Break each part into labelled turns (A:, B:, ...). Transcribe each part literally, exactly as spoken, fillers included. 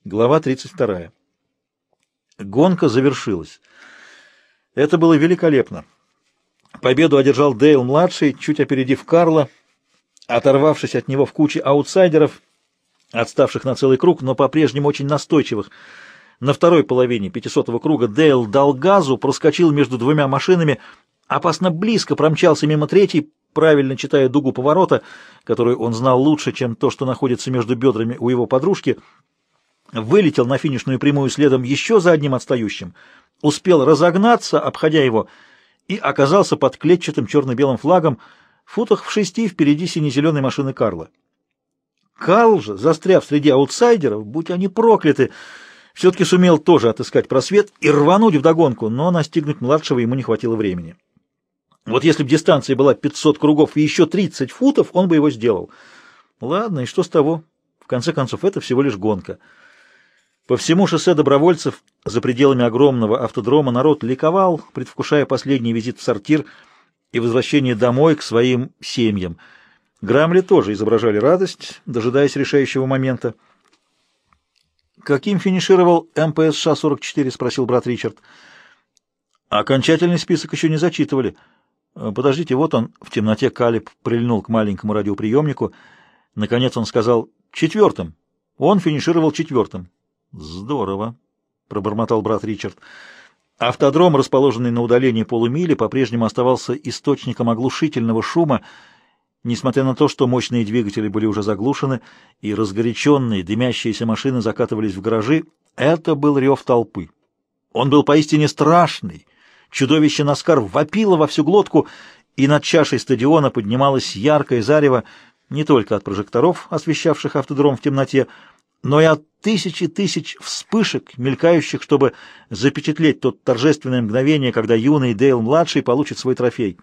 A: Глава тридцать вторая. Гонка завершилась. Это было великолепно. Победу одержал Дейл-младший, чуть опередив Карла, оторвавшись от него в куче аутсайдеров, отставших на целый круг, но по-прежнему очень настойчивых. На второй половине пятисотого круга Дейл дал газу, проскочил между двумя машинами, опасно близко промчался мимо третьей, правильно читая дугу поворота, которую он знал лучше, чем то, что находится между бедрами у его подружки, вылетел на финишную прямую следом еще за одним отстающим, успел разогнаться, обходя его, и оказался под клетчатым черно-белым флагом в футах в шести впереди сине-зеленой машины Карла. Карл же, застряв среди аутсайдеров, будь они прокляты, все-таки сумел тоже отыскать просвет и рвануть вдогонку, но настигнуть младшего ему не хватило времени. Вот если бы дистанция была пятьсот кругов и еще тридцать футов, он бы его сделал. Ладно, и что с того? В конце концов, это всего лишь гонка. По всему шоссе добровольцев, за пределами огромного автодрома, народ ликовал, предвкушая последний визит в сортир и возвращение домой к своим семьям. Грамли тоже изображали радость, дожидаясь решающего момента. «Каким финишировал эм пэ эс ша сорок четыре?» — спросил брат Ричард. «Окончательный список еще не зачитывали. Подождите, вот он». В темноте Калиб прильнул к маленькому радиоприемнику. Наконец он сказал «четвертым». Он финишировал четвертым. «Здорово», — пробормотал брат Ричард. Автодром, расположенный на удалении полумили, по-прежнему оставался источником оглушительного шума, несмотря на то, что мощные двигатели были уже заглушены, и разгоряченные дымящиеся машины закатывались в гаражи. Это был рев толпы. Он был поистине страшный. Чудовище Наскар вопило во всю глотку, и над чашей стадиона поднималось яркое зарево не только от прожекторов, освещавших автодром в темноте, но и от тысячи тысяч вспышек, мелькающих, чтобы запечатлеть то торжественное мгновение, когда юный Дейл-младший получит свой трофей.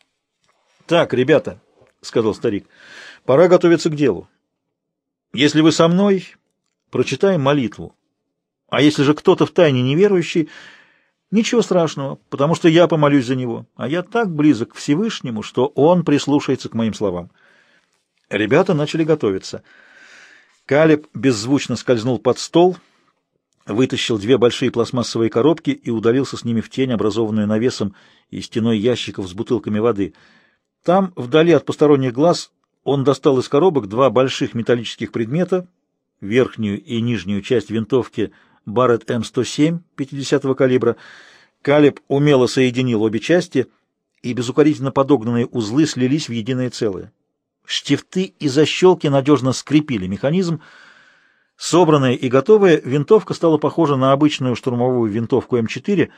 A: «Так, ребята», — сказал старик, — «пора готовиться к делу. Если вы со мной, прочитаем молитву. А если же кто-то втайне неверующий, ничего страшного, потому что я помолюсь за него, а я так близок к Всевышнему, что он прислушается к моим словам». Ребята начали готовиться. Калиб беззвучно скользнул под стол, вытащил две большие пластмассовые коробки и удалился с ними в тень, образованную навесом и стеной ящиков с бутылками воды. Там, вдали от посторонних глаз, он достал из коробок два больших металлических предмета, верхнюю и нижнюю часть винтовки Барретт эм сто семь пятидесятого калибра. Калиб умело соединил обе части, и безукоризненно подогнанные узлы слились в единое целое. Штифты и защелки надежно скрепили механизм. Собранная и готовая, винтовка стала похожа на обычную штурмовую винтовку эм четыре,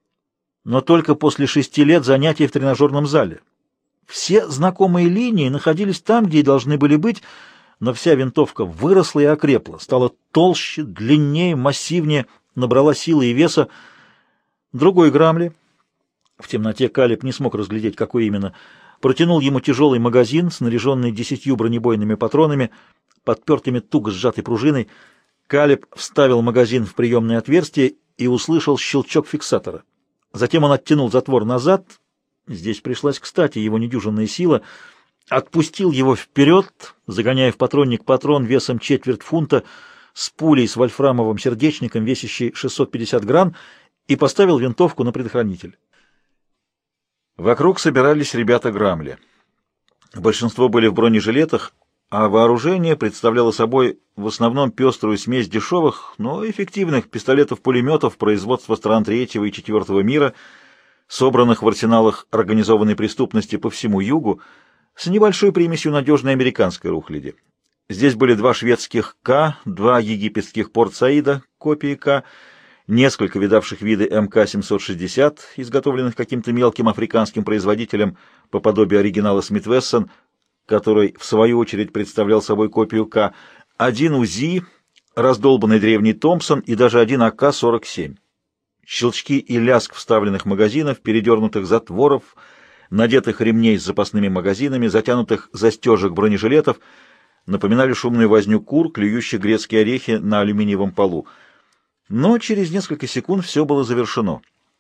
A: но только после шести лет занятий в тренажерном зале. Все знакомые линии находились там, где и должны были быть, но вся винтовка выросла и окрепла, стала толще, длиннее, массивнее, набрала силы и веса. Другой Грамли, в темноте Калиб не смог разглядеть, какой именно, протянул ему тяжелый магазин, снаряженный десятью бронебойными патронами, подпертыми туго сжатой пружиной. Калиб вставил магазин в приемное отверстие и услышал щелчок фиксатора. Затем он оттянул затвор назад, здесь пришлась кстати его недюжинная сила, отпустил его вперед, загоняя в патронник патрон весом четверть фунта с пулей с вольфрамовым сердечником, весящей шестьсот пятьдесят грамм, и поставил винтовку на предохранитель. Вокруг собирались ребята Грамли. Большинство были в бронежилетах, а вооружение представляло собой в основном пеструю смесь дешевых, но эффективных пистолетов-пулеметов производства стран третьего и четвертого мира, собранных в арсеналах организованной преступности по всему югу, с небольшой примесью надежной американской рухляди. Здесь были два шведских К, два египетских Порт-Саида, копии К, несколько видавших виды эм ка семьсот шестьдесят, изготовленных каким-то мелким африканским производителем по подобию оригинала Смит Вессон, который, в свою очередь, представлял собой копию К, один УЗИ, раздолбанный древний Томпсон и даже один а ка сорок семь. Щелчки и лязг вставленных магазинов, передернутых затворов, надетых ремней с запасными магазинами, затянутых застежек бронежилетов напоминали шумную возню кур, клюющих грецкие орехи на алюминиевом полу. Но через несколько секунд все было завершено.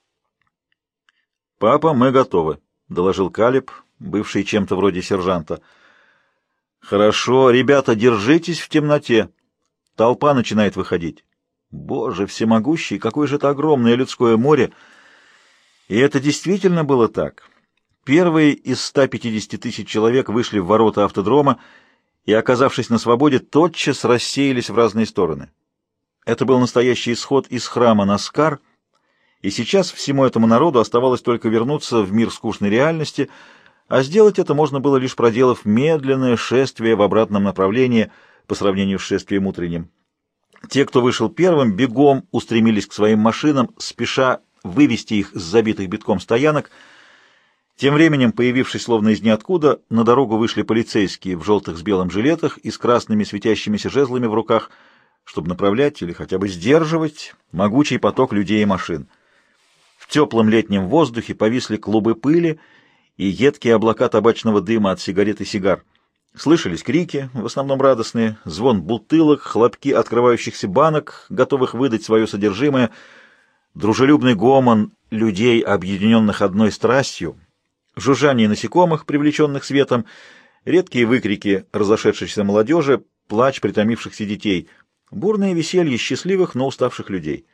A: «Папа, мы готовы», — доложил Калиб, бывший чем-то вроде сержанта. «Хорошо, ребята, держитесь в темноте. Толпа начинает выходить. Боже всемогущий, какое же это огромное людское море! И это действительно было так. Первые из ста пятидесяти тысяч человек вышли в ворота автодрома и, оказавшись на свободе, тотчас рассеялись в разные стороны. Это был настоящий исход из храма Наскар, и сейчас всему этому народу оставалось только вернуться в мир скучной реальности, а сделать это можно было лишь проделав медленное шествие в обратном направлении по сравнению с шествием утренним. Те, кто вышел первым, бегом устремились к своим машинам, спеша вывести их с забитых битком стоянок. Тем временем, появившись словно из ниоткуда, на дорогу вышли полицейские в желтых с белым жилетах и с красными светящимися жезлами в руках, чтобы направлять или хотя бы сдерживать могучий поток людей и машин. В теплом летнем воздухе повисли клубы пыли и едкие облака табачного дыма от сигарет и сигар. Слышались крики, в основном радостные, звон бутылок, хлопки открывающихся банок, готовых выдать свое содержимое, дружелюбный гомон людей, объединенных одной страстью, жужжание насекомых, привлеченных светом, редкие выкрики разошедшейся молодежи, плач притомившихся детей, бурное веселье счастливых, но уставших людей.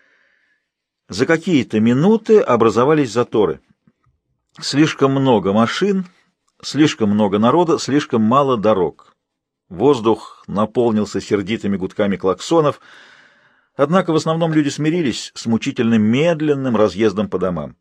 A: За какие-то минуты образовались заторы. Слишком много машин, слишком много народа, слишком мало дорог. Воздух наполнился сердитыми гудками клаксонов, однако в основном люди смирились с мучительным медленным разъездом по домам.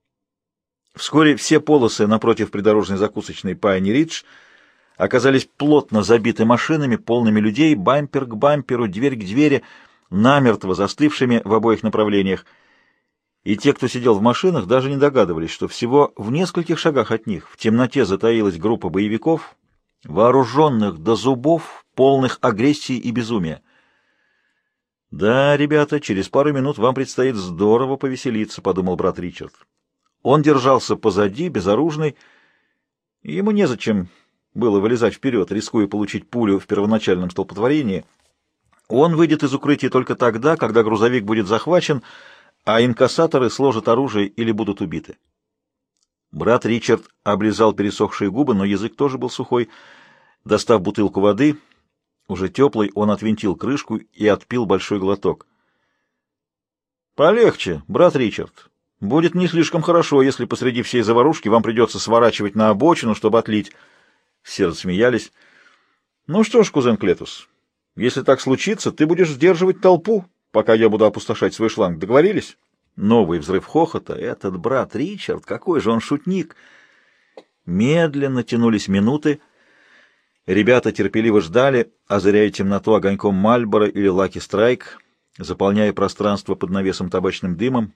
A: Вскоре все полосы напротив придорожной закусочной Пайни-Ридж оказались плотно забиты машинами, полными людей, бампер к бамперу, дверь к двери, намертво застывшими в обоих направлениях. И те, кто сидел в машинах, даже не догадывались, что всего в нескольких шагах от них в темноте затаилась группа боевиков, вооруженных до зубов, полных агрессии и безумия. «Да, ребята, через пару минут вам предстоит здорово повеселиться», — подумал брат Ричард. Он держался позади, безоружный, и ему незачем было вылезать вперед, рискуя получить пулю в первоначальном столпотворении. Он выйдет из укрытия только тогда, когда грузовик будет захвачен, а инкассаторы сложат оружие или будут убиты. Брат Ричард облизал пересохшие губы, но язык тоже был сухой. Достав бутылку воды, уже теплой, он отвинтил крышку и отпил большой глоток. «Полегче, брат Ричард. Будет не слишком хорошо, если посреди всей заварушки вам придется сворачивать на обочину, чтобы отлить». Все засмеялись. «Ну что ж, кузен Клетус, если так случится, ты будешь сдерживать толпу, пока я буду опустошать свой шланг. Договорились?» Новый взрыв хохота. Этот брат Ричард, какой же он шутник! Медленно тянулись минуты. Ребята терпеливо ждали, озаряя темноту огоньком Мальборо или Лаки Страйк, заполняя пространство под навесом табачным дымом.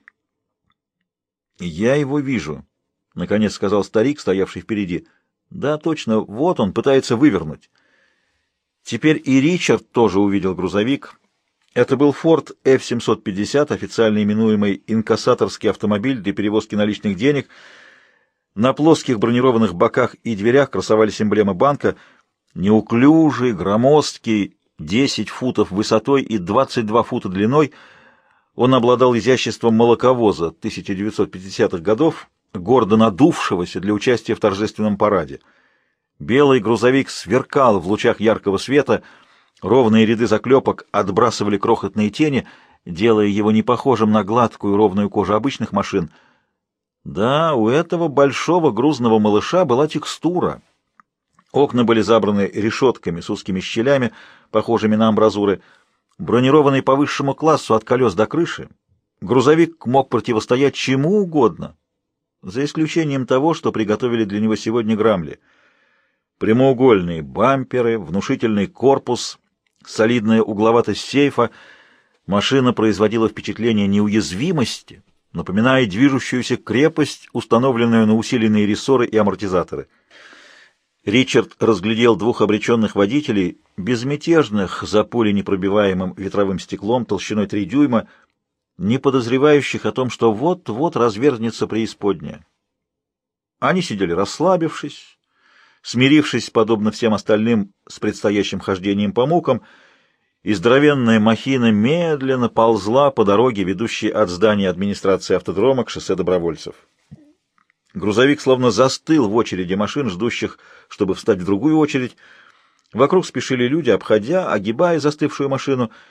A: «Я его вижу», — наконец сказал старик, стоявший впереди. «Да, точно, вот он пытается вывернуть». Теперь и Ричард тоже увидел грузовик. Это был Ford эф семьсот пятьдесят, официально именуемый инкассаторский автомобиль для перевозки наличных денег. На плоских бронированных боках и дверях красовались эмблемы банка. Неуклюжий, громоздкий, десять футов высотой и двадцать два фута длиной, он обладал изяществом молоковоза тысяча девятьсот пятидесятых годов, гордо надувшегося для участия в торжественном параде. Белый грузовик сверкал в лучах яркого света, ровные ряды заклепок отбрасывали крохотные тени, делая его не похожим на гладкую ровную кожу обычных машин. Да, у этого большого грузного малыша была текстура. Окна были забраны решетками с узкими щелями, похожими на амбразуры. Бронированный по высшему классу от колес до крыши, грузовик мог противостоять чему угодно, за исключением того, что приготовили для него сегодня Грамли. Прямоугольные бамперы, внушительный корпус, солидная угловатость сейфа. Машина производила впечатление неуязвимости, напоминая движущуюся крепость, установленную на усиленные рессоры и амортизаторы. Ричард разглядел двух обреченных водителей, безмятежных за пуленепробиваемым ветровым стеклом толщиной три дюйма, не подозревающих о том, что вот-вот разверзнется преисподняя. Они сидели расслабившись, смирившись, подобно всем остальным, с предстоящим хождением по мукам, и здоровенная махина медленно ползла по дороге, ведущей от здания администрации автодрома к шоссе добровольцев. Грузовик словно застыл в очереди машин, ждущих, чтобы встать в другую очередь. Вокруг спешили люди, обходя, огибая застывшую машину.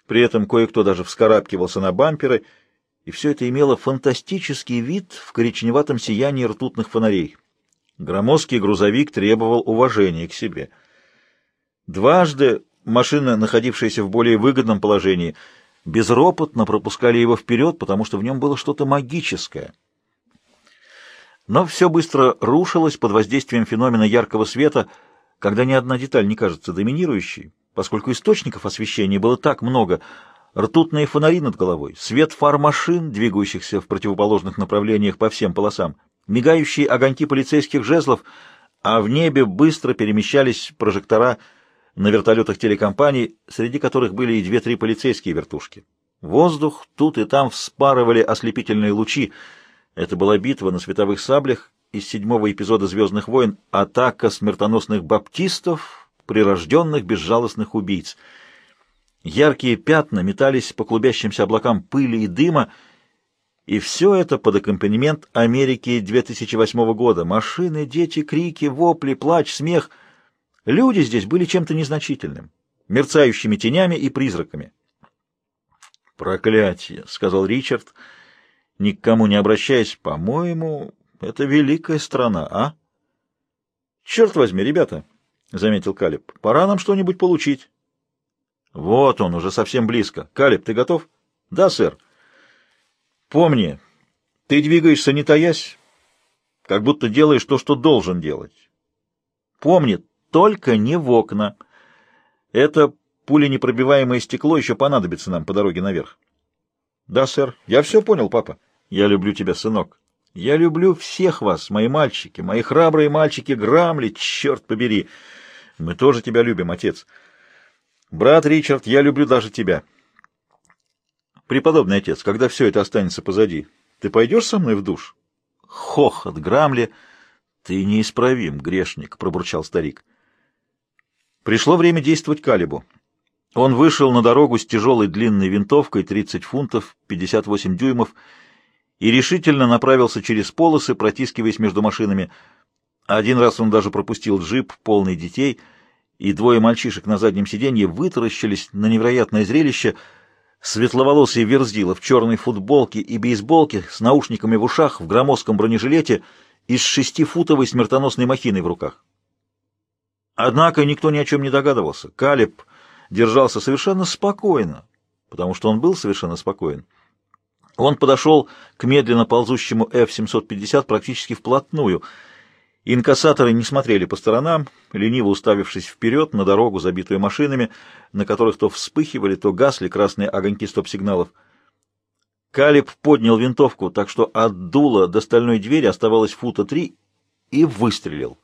A: При этом кое-кто даже вскарабкивался на бамперы, и все это имело фантастический вид в коричневатом сиянии ртутных фонарей. Громоздкий грузовик требовал уважения к себе. Дважды машины, находившиеся в более выгодном положении, безропотно пропускали его вперед, потому что в нем было что-то магическое. Но все быстро рушилось под воздействием феномена яркого света, когда ни одна деталь не кажется доминирующей, поскольку источников освещения было так много: ртутные фонари над головой, свет фар машин, двигающихся в противоположных направлениях по всем полосам, мигающие огоньки полицейских жезлов, а в небе быстро перемещались прожектора на вертолетах телекомпаний, среди которых были и две-три полицейские вертушки. Воздух тут и там вспарывали ослепительные лучи. Это была битва на световых саблях из седьмого эпизода «Звездных войн», атака смертоносных баптистов, прирожденных безжалостных убийц. Яркие пятна метались по клубящимся облакам пыли и дыма, и все это под аккомпанемент Америки две тысячи восьмого года. Машины, дети, крики, вопли, плач, смех. Люди здесь были чем-то незначительным, мерцающими тенями и призраками. «Проклятие!» — сказал Ричард, ни к кому не обращаясь. «По-моему, это великая страна, а?» «Черт возьми, ребята!» — заметил Калеб. «Пора нам что-нибудь получить». «Вот он, уже совсем близко. Калеб, ты готов?» «Да, сэр». «Помни, ты двигаешься не таясь, как будто делаешь то, что должен делать. Помни, только не в окна. Это пуленепробиваемое стекло еще понадобится нам по дороге наверх». «Да, сэр. Я все понял, папа». «Я люблю тебя, сынок. Я люблю всех вас, мои мальчики, мои храбрые мальчики Грамли, черт побери. Мы тоже тебя любим, отец. Брат Ричард, я люблю даже тебя. Преподобный отец, когда все это останется позади, ты пойдешь со мной в душ?» Хохот Грамли. «Ты неисправим, грешник», — пробурчал старик. Пришло время действовать Калебу. Он вышел на дорогу с тяжелой длинной винтовкой тридцать фунтов, пятьдесят восемь дюймов, и решительно направился через полосы, протискиваясь между машинами. Один раз он даже пропустил джип, полный детей, и двое мальчишек на заднем сиденье вытаращились на невероятное зрелище. Светловолосый верзила в черной футболке и бейсболке, с наушниками в ушах, в громоздком бронежилете и с шестифутовой смертоносной махиной в руках. Однако никто ни о чем не догадывался. Калеб держался совершенно спокойно, потому что он был совершенно спокоен. Он подошел к медленно ползущему эф семьсот пятьдесят практически вплотную. Инкассаторы не смотрели по сторонам, лениво уставившись вперед на дорогу, забитую машинами, на которых то вспыхивали, то гасли красные огоньки стоп-сигналов. Калеб поднял винтовку, так что от дула до стальной двери оставалось фута три, и выстрелил.